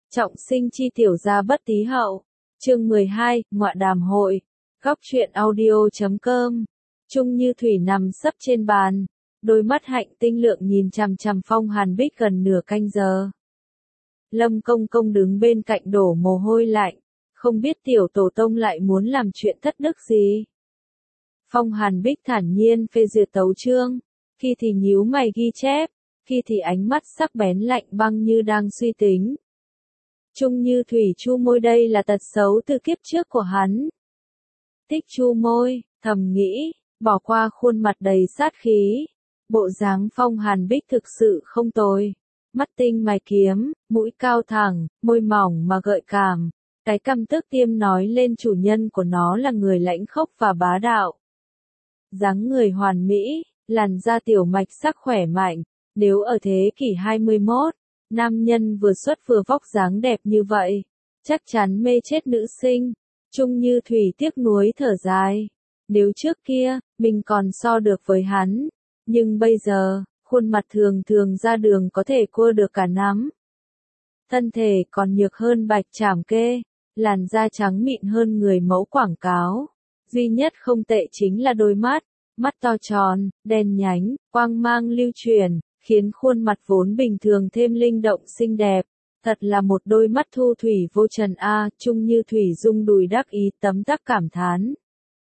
Trọng sinh chi tiểu gia bất tí hậu. Chương 12, ngọa đàm hội. Góc truyện audio.com. Trung Như Thủy nằm sấp trên bàn, đôi mắt hạnh tinh lượng nhìn chằm chằm Phong Hàn Bích gần nửa canh giờ. Lâm Công Công đứng bên cạnh đổ mồ hôi lạnh, không biết tiểu tổ tông lại muốn làm chuyện thất đức gì. Phong Hàn Bích thản nhiên phê duyệt tấu chương, khi thì nhíu mày ghi chép, khi thì ánh mắt sắc bén lạnh băng như đang suy tính. Trung Như Thủy chu môi, đây là tật xấu từ kiếp trước của hắn. Tích chu môi, thầm nghĩ, bỏ qua khuôn mặt đầy sát khí. Bộ dáng Phong Hàn Bích thực sự không tồi. Mắt tinh mày kiếm, mũi cao thẳng, môi mỏng mà gợi cảm. Cái căm tức tiêm nói lên chủ nhân của nó là người lãnh khốc và bá đạo. Dáng người hoàn mỹ, làn da tiểu mạch sắc khỏe mạnh. Nếu ở thế kỷ 21, nam nhân vừa xuất vừa vóc dáng đẹp như vậy, chắc chắn mê chết nữ sinh. Trung Như Thủy tiếc nuối thở dài. Nếu trước kia, mình còn so được với hắn. Nhưng bây giờ, khuôn mặt thường thường ra đường có thể cua được cả nắm. Thân thể còn nhược hơn bạch trảm kê, làn da trắng mịn hơn người mẫu quảng cáo. Duy nhất không tệ chính là đôi mắt, mắt to tròn, đen nhánh, quang mang lưu truyền, khiến khuôn mặt vốn bình thường thêm linh động xinh đẹp. Thật là một đôi mắt thu thủy vô trần a. Trung Như Thủy rung đùi đắc ý tấm tắc cảm thán.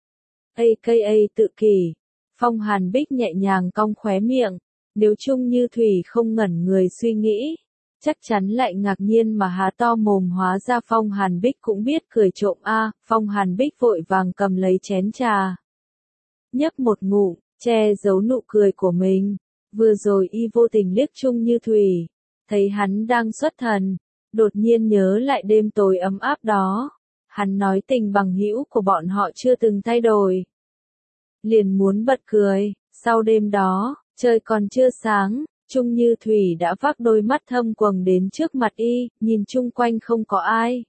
AKA tự kỷ. Phong Hàn Bích nhẹ nhàng cong khóe miệng. Nếu Trung Như Thủy không ngẩn người suy nghĩ, chắc chắn lại ngạc nhiên mà há to mồm, hóa ra Phong Hàn Bích cũng biết cười trộm a. Phong Hàn Bích vội vàng cầm lấy chén trà, nhấp một ngụm, che giấu nụ cười của mình. Vừa rồi y vô tình liếc Trung Như Thủy, thấy hắn đang xuất thần, đột nhiên nhớ lại đêm tối ấm áp đó. Hắn nói tình bằng hữu của bọn họ chưa từng thay đổi. Liền muốn bật cười. Sau đêm đó, trời còn chưa sáng, Trung Như Thủy đã vác đôi mắt thâm quầng đến trước mặt y, nhìn chung quanh không có ai.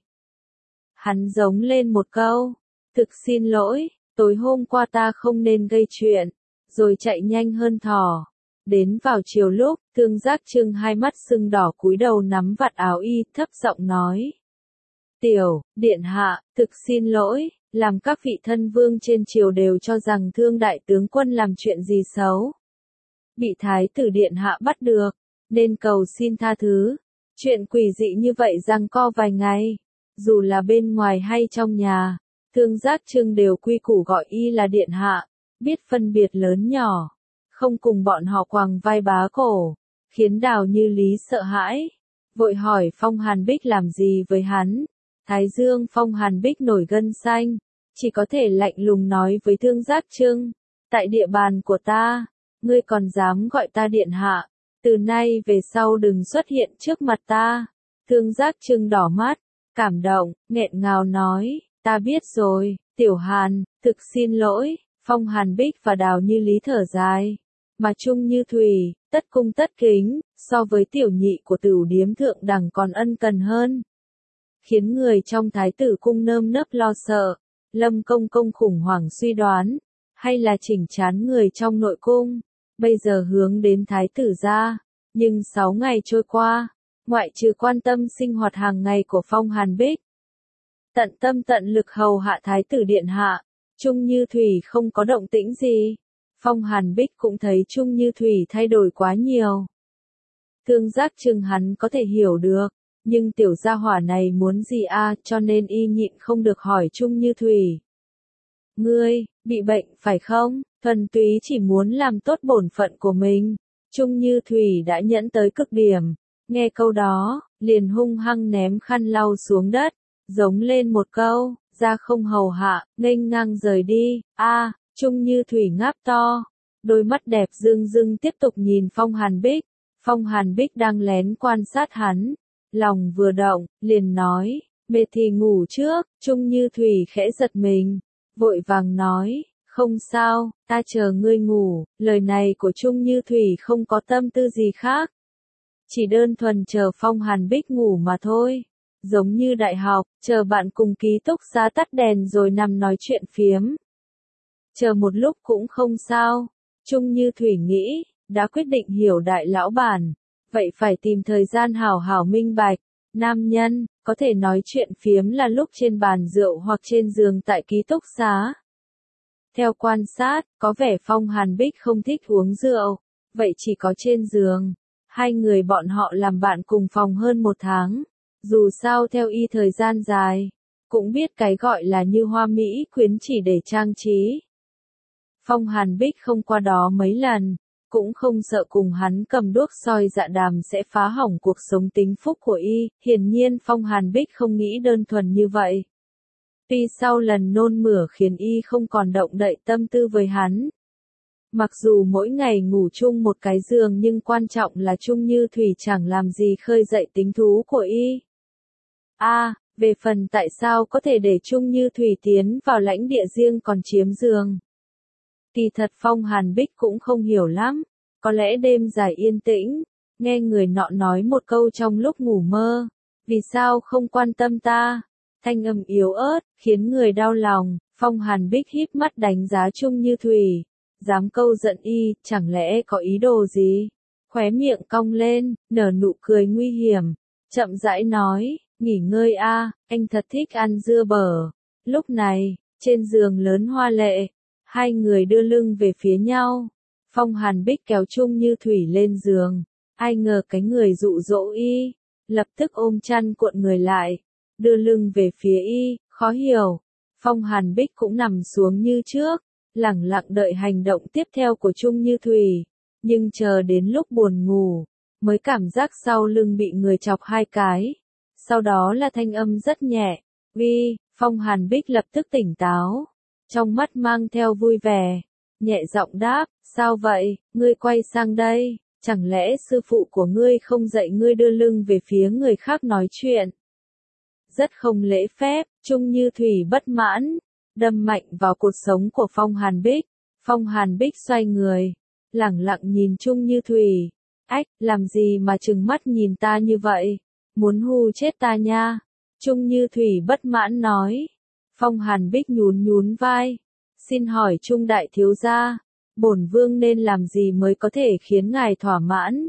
Hắn giống lên một câu, thực xin lỗi, tối hôm qua ta không nên gây chuyện, rồi chạy nhanh hơn thỏ. Đến vào chiều lúc, Thương Giác Trưng hai mắt sưng đỏ cúi đầu nắm vạt áo y, thấp giọng nói. Tiểu, điện hạ, thực xin lỗi, làm các vị thân vương trên triều đều cho rằng Thương đại tướng quân làm chuyện gì xấu. Bị thái tử điện hạ bắt được, nên cầu xin tha thứ. Chuyện quỷ dị như vậy giằng co vài ngày, dù là bên ngoài hay trong nhà, Thương Giác Trưng đều quy củ gọi y là điện hạ, biết phân biệt lớn nhỏ. Không cùng bọn họ quàng vai bá cổ, khiến Đào Như Lý sợ hãi, vội hỏi Phong Hàn Bích làm gì với hắn. Thái dương Phong Hàn Bích nổi gân xanh, chỉ có thể lạnh lùng nói với Thương Giác Trưng, tại địa bàn của ta, ngươi còn dám gọi ta điện hạ, từ nay về sau đừng xuất hiện trước mặt ta. Thương Giác Trưng đỏ mắt, cảm động, nghẹn ngào nói, ta biết rồi, Tiểu Hàn, thực xin lỗi. Phong Hàn Bích và Đào Như Lý thở dài. Mà Trung Như Thủy, tất cung tất kính, so với tiểu nhị của Tửu điếm thượng đẳng còn ân cần hơn. Khiến người trong thái tử cung nơm nớp lo sợ. Lâm Công Công khủng hoảng suy đoán, hay là chỉnh trán người trong nội cung, bây giờ hướng đến thái tử gia. Nhưng 6 ngày trôi qua, ngoại trừ quan tâm sinh hoạt hàng ngày của Phong Hàn Bích, tận tâm tận lực hầu hạ thái tử điện hạ, Trung Như Thủy không có động tĩnh gì. Phong Hàn Bích cũng thấy Trung Như Thủy thay đổi quá nhiều. Thương Giác Trưng hắn có thể hiểu được, nhưng tiểu gia hỏa này muốn gì a, cho nên y nhịn không được hỏi Trung Như Thủy. Ngươi, bị bệnh phải không? Thuần túy chỉ muốn làm tốt bổn phận của mình. Trung Như Thủy đã nhẫn tới cực điểm. Nghe câu đó, liền hung hăng ném khăn lau xuống đất, giống lên một câu, ra không hầu hạ, nghênh ngang rời đi. A. Trung Như Thủy ngáp to, đôi mắt đẹp rưng rưng tiếp tục nhìn Phong Hàn Bích. Phong Hàn Bích đang lén quan sát hắn, lòng vừa động, liền nói, mệt thì ngủ trước. Trung Như Thủy khẽ giật mình, vội vàng nói, không sao, ta chờ ngươi ngủ. Lời này của Trung Như Thủy không có tâm tư gì khác, chỉ đơn thuần chờ Phong Hàn Bích ngủ mà thôi. Giống như đại học, chờ bạn cùng ký túc xá tắt đèn rồi nằm nói chuyện phiếm. Chờ một lúc cũng không sao. Trung Như Thủy nghĩ, đã quyết định hiểu đại lão bản, vậy phải tìm thời gian hảo hảo minh bạch. Nam nhân, có thể nói chuyện phiếm là lúc trên bàn rượu hoặc trên giường tại ký túc xá. Theo quan sát, có vẻ Phong Hàn Bích không thích uống rượu, vậy chỉ có trên giường. Hai người bọn họ làm bạn cùng phòng hơn 1 tháng. Dù sao theo y thời gian dài, cũng biết cái gọi là như hoa mỹ quyến chỉ để trang trí. Phong Hàn Bích không qua đó mấy lần, cũng không sợ cùng hắn cầm đuốc soi dạ đàm sẽ phá hỏng cuộc sống tính phúc của y, hiển nhiên Phong Hàn Bích không nghĩ đơn thuần như vậy. Tuy sau lần nôn mửa khiến y không còn động đậy tâm tư với hắn. Mặc dù mỗi ngày ngủ chung một cái giường nhưng quan trọng là Trung Như Thủy chẳng làm gì khơi dậy tính thú của y. Về phần tại sao có thể để Trung Như Thủy tiến vào lãnh địa riêng còn chiếm giường. Kỳ thật Phong Hàn Bích cũng không hiểu lắm, có lẽ đêm dài yên tĩnh, nghe người nọ nói một câu trong lúc ngủ mơ, vì sao không quan tâm ta, thanh âm yếu ớt, khiến người đau lòng, Phong Hàn Bích híp mắt đánh giá Trung Như Thủy, dám câu giận y, chẳng lẽ có ý đồ gì, khóe miệng cong lên, nở nụ cười nguy hiểm, chậm rãi nói, nghỉ ngơi anh thật thích ăn dưa bở, lúc này, trên giường lớn hoa lệ. Hai người đưa lưng về phía nhau. Phong Hàn Bích kéo Trung Như Thủy lên giường. Ai ngờ cái người dụ dỗ y. Lập tức ôm chăn cuộn người lại. Đưa lưng về phía y, khó hiểu. Phong Hàn Bích cũng nằm xuống như trước. Lẳng lặng đợi hành động tiếp theo của Trung Như Thủy. Nhưng chờ đến lúc buồn ngủ. Mới cảm giác sau lưng bị người chọc 2 cái. Sau đó là thanh âm rất nhẹ. Phong Hàn Bích lập tức tỉnh táo. Trong mắt mang theo vui vẻ, nhẹ giọng đáp, sao vậy, ngươi quay sang đây, chẳng lẽ sư phụ của ngươi không dạy ngươi đưa lưng về phía người khác nói chuyện? Rất không lễ phép, Trung Như Thủy bất mãn, đâm mạnh vào cuộc sống của Phong Hàn Bích. Phong Hàn Bích xoay người, lẳng lặng nhìn Trung Như Thủy, làm gì mà trừng mắt nhìn ta như vậy, muốn hù chết ta nha, Trung Như Thủy bất mãn nói. Phong Hàn Bích nhún vai. Xin hỏi Trung đại thiếu gia, bổn vương nên làm gì mới có thể khiến ngài thỏa mãn?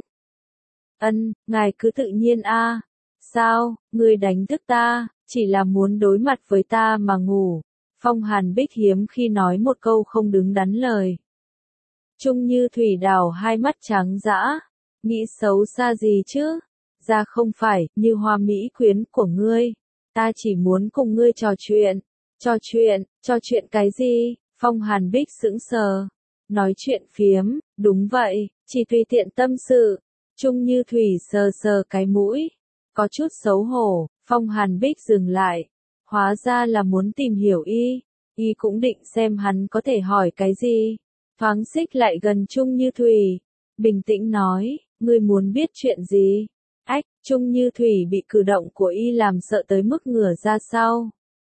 Ngài cứ tự nhiên Sao, ngươi đánh thức ta, chỉ là muốn đối mặt với ta mà ngủ. Phong Hàn Bích hiếm khi nói một câu không đứng đắn lời. Trung Như Thủy đào hai mắt trắng dã, nghĩ xấu xa gì chứ? Ra không phải, như hoa mỹ quyến của ngươi. Ta chỉ muốn cùng ngươi trò chuyện. Trò chuyện cái gì? Phong Hàn Bích sững sờ. Nói chuyện phiếm, đúng vậy, chỉ tùy tiện tâm sự. Trung Như Thủy sờ cái mũi. Có chút xấu hổ, Phong Hàn Bích dừng lại. Hóa ra là muốn tìm hiểu y. Y cũng định xem hắn có thể hỏi cái gì. Thoáng xích lại gần Trung Như Thủy. Bình tĩnh nói, ngươi muốn biết chuyện gì? Trung Như Thủy bị cử động của y làm sợ tới mức ngửa ra sau.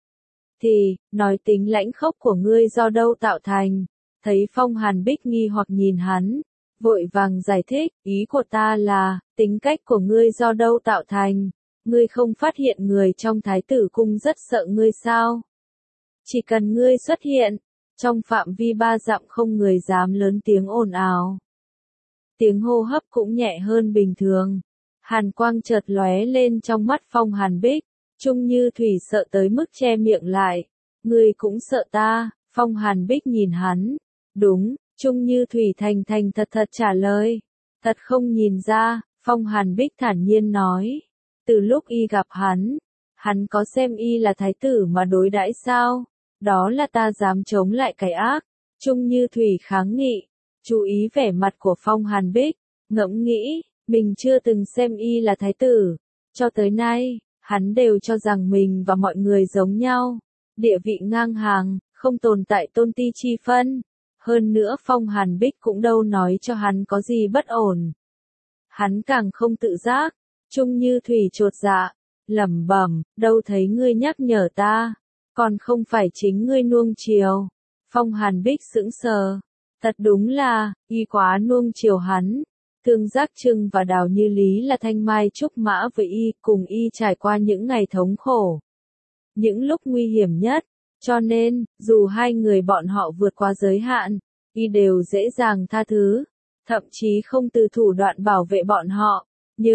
Nói tính lãnh khốc của ngươi do đâu tạo thành? Thấy Phong Hàn Bích nghi hoặc nhìn hắn, vội vàng giải thích, ý của ta là, tính cách của ngươi do đâu tạo thành? Ngươi không phát hiện người trong Thái tử cung rất sợ ngươi sao? Chỉ cần ngươi xuất hiện, trong phạm vi 3 dặm không người dám lớn tiếng ồn ào. Tiếng hô hấp cũng nhẹ hơn bình thường. Hàn quang chợt lóe lên trong mắt Phong Hàn Bích. Trung Như Thủy sợ tới mức che miệng lại. Ngươi cũng sợ ta, Phong Hàn Bích nhìn hắn. Đúng, Trung Như Thủy thành thật trả lời. Thật không nhìn ra, Phong Hàn Bích thản nhiên nói. Từ lúc y gặp hắn có xem y là thái tử mà đối đãi sao? Đó là ta dám chống lại cái ác. Trung Như Thủy kháng nghị. Chú ý vẻ mặt của Phong Hàn Bích, ngẫm nghĩ, mình chưa từng xem y là thái tử. Cho tới nay, hắn đều cho rằng mình và mọi người giống nhau, địa vị ngang hàng, không tồn tại tôn ti chi phân. Hơn nữa Phong Hàn Bích cũng đâu nói cho hắn có gì bất ổn. Hắn càng không tự giác. Trung Như Thủy chột dạ, lẩm bẩm, đâu thấy ngươi nhắc nhở ta, còn không phải chính ngươi nuông chiều. Phong Hàn Bích sững sờ, thật đúng là, y quá nuông chiều hắn. Thương Giác Trưng và Đào Như Lý là thanh mai trúc mã với y, cùng y trải qua những ngày thống khổ, những lúc nguy hiểm nhất, cho nên, dù hai người bọn họ vượt qua giới hạn, y đều dễ dàng tha thứ, thậm chí không từ thủ đoạn bảo vệ bọn họ, nhưng,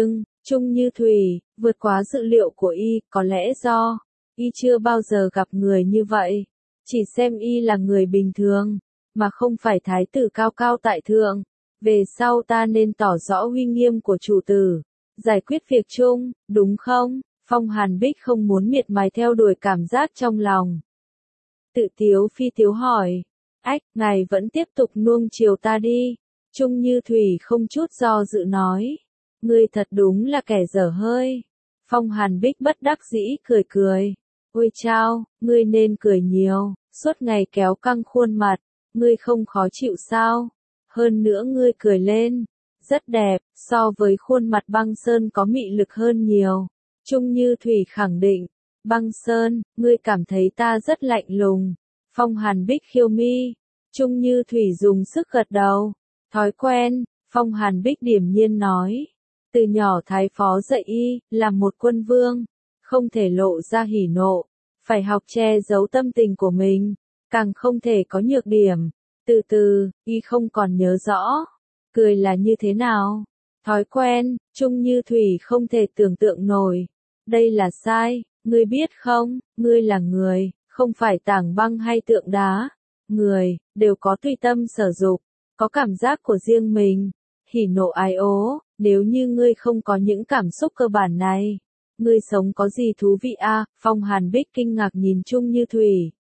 Trung Như Thủy, vượt quá dự liệu của y, có lẽ do y chưa bao giờ gặp người như vậy. Chỉ xem y là người bình thường, mà không phải thái tử cao cao tại thượng. Về sau ta nên tỏ rõ uy nghiêm của chủ tử, giải quyết việc chung, đúng không? Phong Hàn Bích không muốn miệt mài theo đuổi cảm giác trong lòng. Tự tiếu phi tiếu hỏi, ách, ngài vẫn tiếp tục nuông chiều ta đi. Trung Như Thủy không chút do dự nói, ngươi thật đúng là kẻ dở hơi. Phong Hàn Bích bất đắc dĩ cười cười, ôi chao, ngươi nên cười nhiều, suốt ngày kéo căng khuôn mặt, ngươi không khó chịu sao? Hơn nữa ngươi cười lên, rất đẹp, so với khuôn mặt băng sơn có mị lực hơn nhiều. Trung Như Thủy khẳng định, băng sơn, ngươi cảm thấy ta rất lạnh lùng. Phong Hàn Bích khiêu mi, Trung Như Thủy dùng sức gật đầu. Thói quen, Phong Hàn Bích điềm nhiên nói. Từ nhỏ thái phó dạy y, làm một quân vương, không thể lộ ra hỉ nộ, phải học che giấu tâm tình của mình, càng không thể có nhược điểm. Từ từ, y không còn nhớ rõ, cười là như thế nào. Thói quen, Trung Như Thủy không thể tưởng tượng nổi. Đây là sai, ngươi biết không, ngươi là người, không phải tảng băng hay tượng đá. Người, đều có tùy tâm sở dục, có cảm giác của riêng mình, hỉ nộ ái ố. Nếu như ngươi không có những cảm xúc cơ bản này, ngươi sống có gì thú vị a? Phong Hàn Bích kinh ngạc nhìn Trung Như Thủy.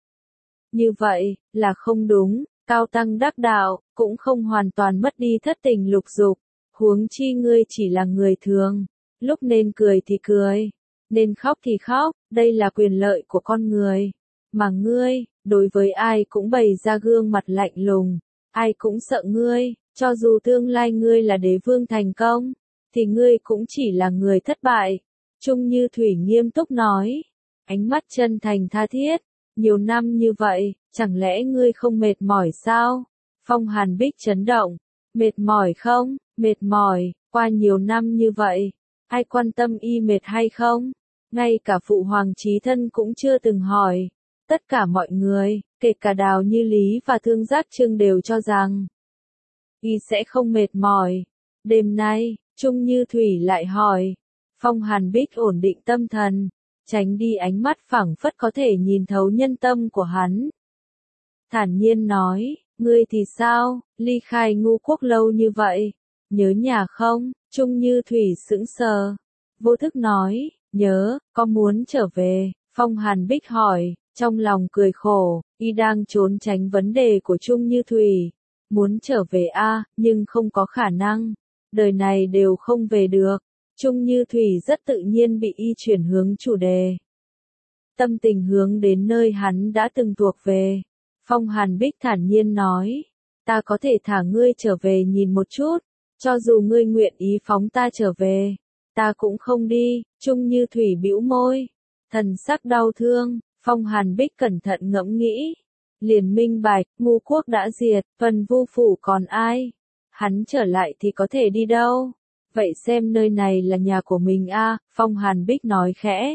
Như vậy, là không đúng, cao tăng đắc đạo, cũng không hoàn toàn mất đi thất tình lục dục. Huống chi ngươi chỉ là người thường, lúc nên cười thì cười, nên khóc thì khóc, đây là quyền lợi của con người. Mà ngươi, đối với ai cũng bày ra gương mặt lạnh lùng, ai cũng sợ ngươi. Cho dù tương lai ngươi là đế vương thành công, thì ngươi cũng chỉ là người thất bại. Trung Như Thủy nghiêm túc nói, ánh mắt chân thành tha thiết, nhiều năm như vậy, chẳng lẽ ngươi không mệt mỏi sao? Phong Hàn Bích chấn động, mệt mỏi không? Mệt mỏi, qua nhiều năm như vậy, ai quan tâm y mệt hay không? Ngay cả phụ hoàng chí thân cũng chưa từng hỏi. Tất cả mọi người, kể cả Đào Như Lý và Thương Giác Trưng đều cho rằng y sẽ không mệt mỏi. Đêm nay, Trung Như Thủy lại hỏi. Phong Hàn Bích ổn định tâm thần, tránh đi ánh mắt phảng phất có thể nhìn thấu nhân tâm của hắn. Thản nhiên nói, ngươi thì sao, ly khai Ngũ Quốc lâu như vậy, nhớ nhà không? Trung Như Thủy sững sờ, vô thức nói, nhớ, có muốn trở về? Phong Hàn Bích hỏi, trong lòng cười khổ, y đang trốn tránh vấn đề của Trung Như Thủy. Muốn trở về a, nhưng không có khả năng, đời này đều không về được. Trung Như Thủy rất tự nhiên bị y chuyển hướng chủ đề. Tâm tình hướng đến nơi hắn đã từng thuộc về. Phong Hàn Bích thản nhiên nói, ta có thể thả ngươi trở về nhìn một chút, cho dù ngươi nguyện ý phóng ta trở về, ta cũng không đi. Trung Như Thủy bĩu môi, thần sắc đau thương. Phong Hàn Bích cẩn thận ngẫm nghĩ, liền minh bạch, Ngũ Quốc đã diệt, Vân Vu phủ còn ai? Hắn trở lại thì có thể đi đâu? Vậy xem nơi này là nhà của mình a, Phong Hàn Bích nói khẽ.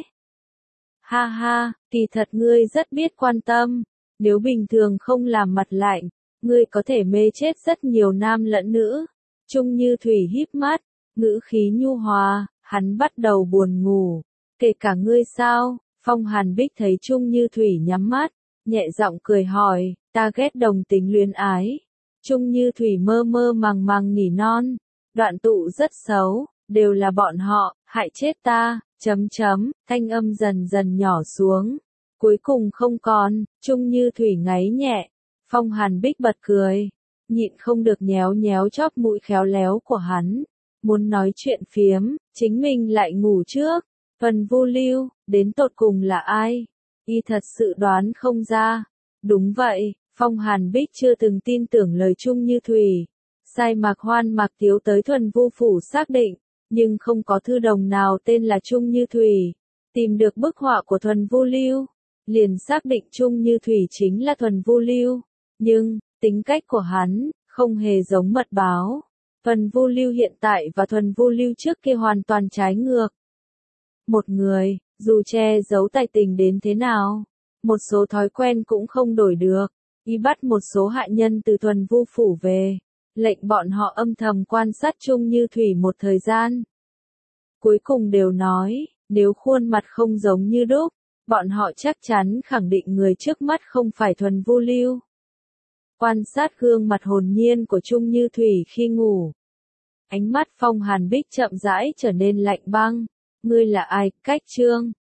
Ha ha, kỳ thật ngươi rất biết quan tâm, nếu bình thường không làm mặt lạnh, ngươi có thể mê chết rất nhiều nam lẫn nữ. Trung Như Thủy híp mắt, ngữ khí nhu hòa, hắn bắt đầu buồn ngủ. Kể cả ngươi sao? Phong Hàn Bích thấy Trung Như Thủy nhắm mắt, nhẹ giọng cười hỏi, ta ghét đồng tính luyến ái. Trung Như Thủy mơ mơ màng màng nỉ non, đoạn tụ rất xấu, đều là bọn họ, hại chết ta, thanh âm dần dần nhỏ xuống. Cuối cùng không còn, Trung Như Thủy ngáy nhẹ. Phong Hàn Bích bật cười, nhịn không được nhéo nhéo chóp mũi khéo léo của hắn. Muốn nói chuyện phiếm, chính mình lại ngủ trước. Phần Vu Lưu, đến tột cùng là ai? Y thật sự đoán không ra. Đúng vậy, Phong Hàn Bích chưa từng tin tưởng lời Trung Như Thủy. Sai Mạc Hoan Mạc Tiếu tới Thuần Vu phủ xác định, nhưng không có thư đồng nào tên là Trung Như Thủy. Tìm được bức họa của Thuần Vu Lưu, liền xác định Trung Như Thủy chính là Thuần Vu Lưu. Nhưng, tính cách của hắn, không hề giống mật báo. Thuần Vu Lưu hiện tại và Thuần Vu Lưu trước kia hoàn toàn trái ngược. Một người, dù che giấu tài tình đến thế nào, một số thói quen cũng không đổi được. Y bắt một số hạ nhân từ Thuần Vu phủ về, lệnh bọn họ âm thầm quan sát Trung Như Thủy một thời gian. cuối cùng đều nói, nếu khuôn mặt không giống như đúc, bọn họ chắc chắn khẳng định người trước mắt không phải thuần vu lưu. Quan sát gương mặt hồn nhiên của Trung Như Thủy khi ngủ. Ánh mắt Phong Hàn Bích chậm rãi trở nên lạnh băng. Ngươi là ai, Cách Trương?